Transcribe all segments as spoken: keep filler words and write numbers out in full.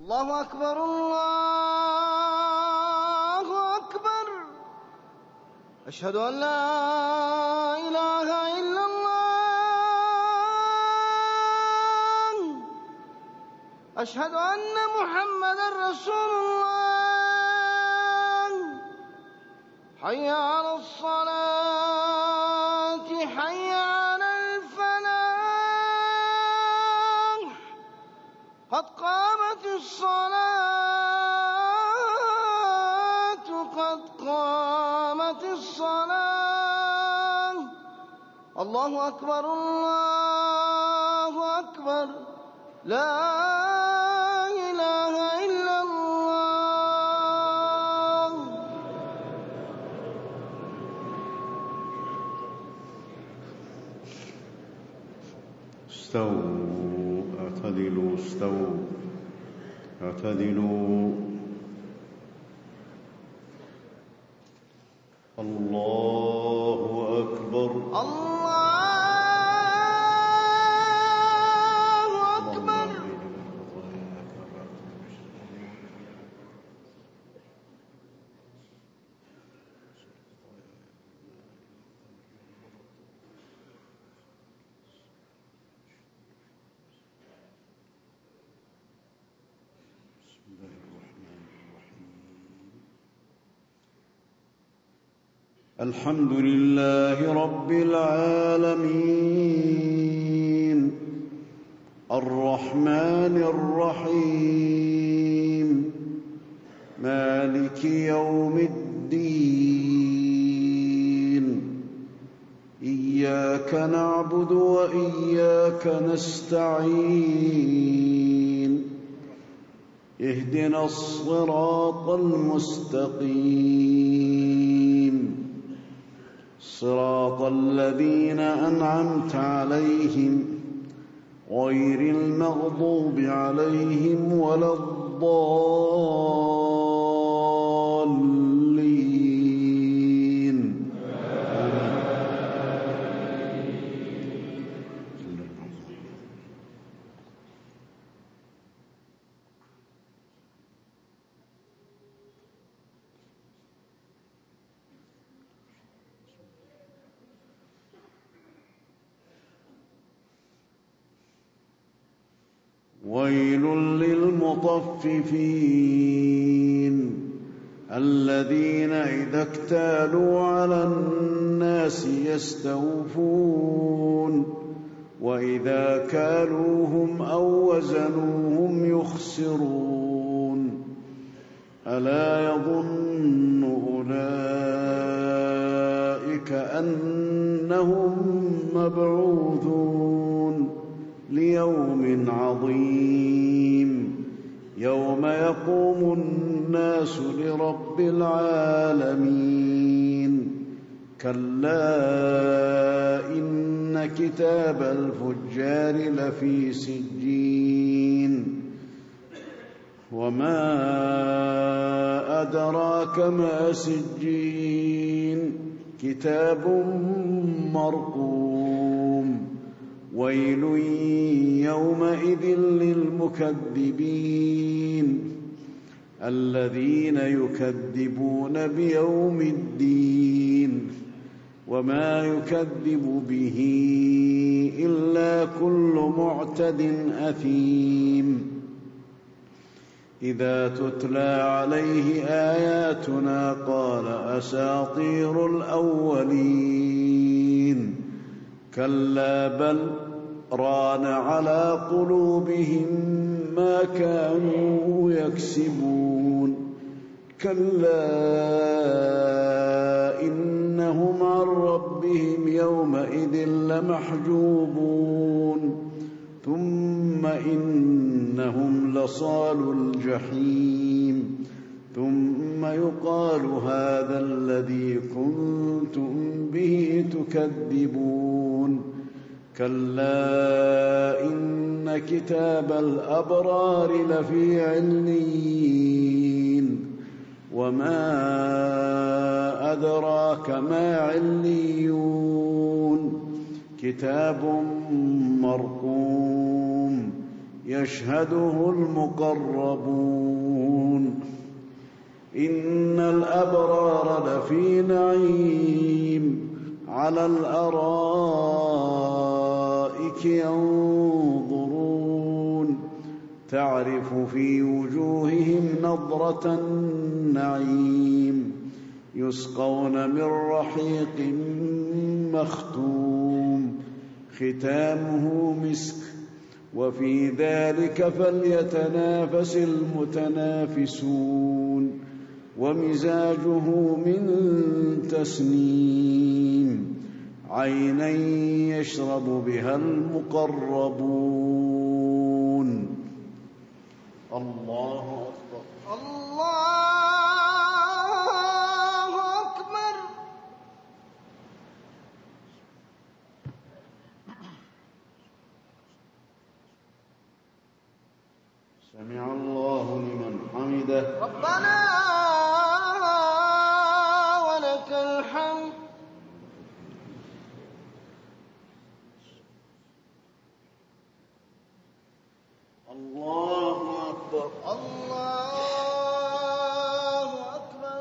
الله أكبر الله أكبر. أشهد أن لا إله إلا الله. أشهد أن محمدًا رسول الله. حي على الصلاة حي على الفلاح. قد قامت الصلاة قد قامت الصلاة. الله أكبر الله أكبر. لا إله إلا الله. استووا اعتدلوا استووا اعتدلوا. الله أكبر الله أكبر. الحمد لله رب العالمين الرحمن الرحيم مالك يوم الدين. إياك نعبد وإياك نستعين. اهدنا الصراط المستقيم صراط الذين أنعمت عليهم غير المغضوب عليهم ولا الضالين. ويل للمطففين الذين إذا اكتالوا على الناس يستوفون وإذا كالوهم أو وزنوهم يخسرون. ألا يظن أولئك أنهم مبعوثون ليوم عظيم يوم يقوم الناس لرب العالمين. كلا إن كتاب الفجار لفي سجين. وما أدراك ما سجين. كتاب مرقوم. ويل يومئذ للمكذبين الذين يكذبون بيوم الدين. وما يكذب به إلا كل معتد أثيم. إذا تتلى عليه آياتنا قال أساطير الأولين. كلا بل ران على قلوبهم ما كانوا يكسبون. كلا إنهم عن ربهم يومئذ لمحجوبون. ثم إنهم لصالو الجحيم. ثم يقال هذا الذي كنتم به تكذبون. كلا إن كتاب الأبرار لفي عليين. وما أدراك ما عليون. كتاب مرقوم يشهده المقربون إن الأبرار لفي نعيم على الأرائك ينظرون تعرف في وجوههم نضرة النعيم يسقون من رحيق مختوم ختامه مسك وفي ذلك فليتنافس المتنافسون ومزاجه من تسنيم عينا يشرب بها المقربون الله أكبر الله أكبر سمع الله لمن حمده ربنا ولك الحمد الله أكبر الله أكبر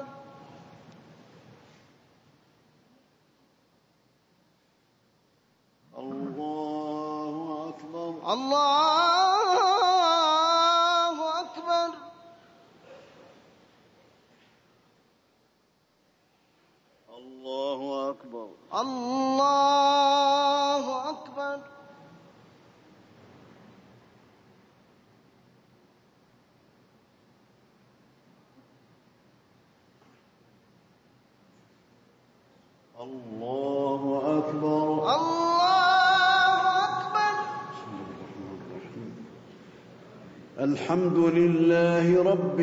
الله أكبر الله أكبر الله أكبر الله أكبر الله أكبر الله أكبر الحمد لله رب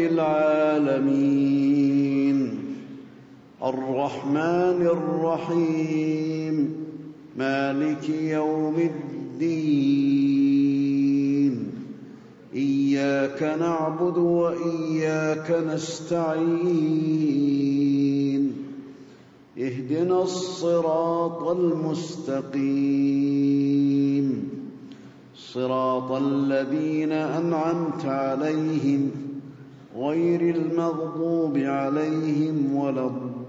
العالمين الرحمن الرحيم مالك يوم الدين إياك نعبد وإياك نستعين اهدنا الصراط المستقيم صراط الذين أنعمت عليهم غير المغضوب عليهم ولا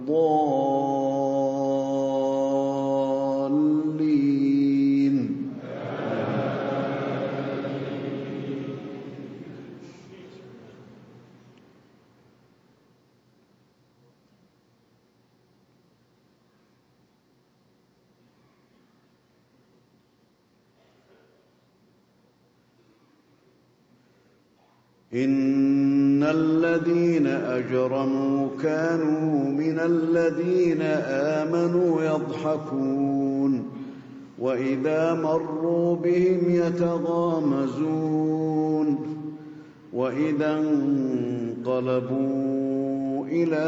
الضالين إن الذين أجرموا كانوا من الذين آمنوا يضحكون وإذا مروا بهم يتغامزون وإذا انقلبوا إلى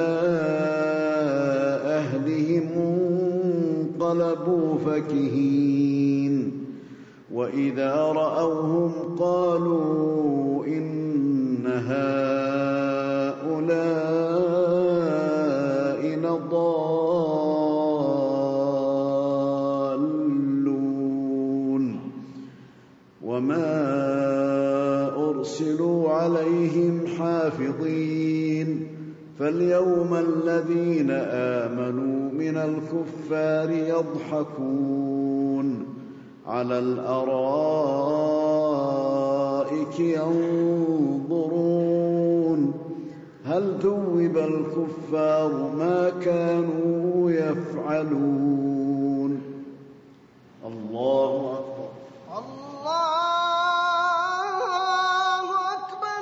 أهلهم انقلبوا فكهين وإذا رأوهم قالوا إن هؤلاء لضالون وما أرسلوا عليهم حافظين فاليوم الذين آمنوا من الكفار يضحكون على الأرائك ينظرون هل ثوب الكفار ما كانوا يفعلون الله أكبر الله أكبر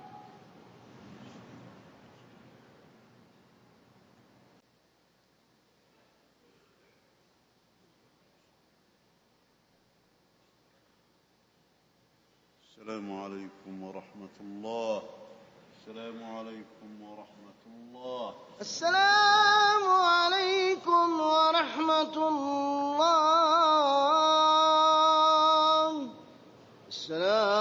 السلام عليكم ورحمة الله السلام عليكم ورحمة الله السلام عليكم ورحمة الله السلام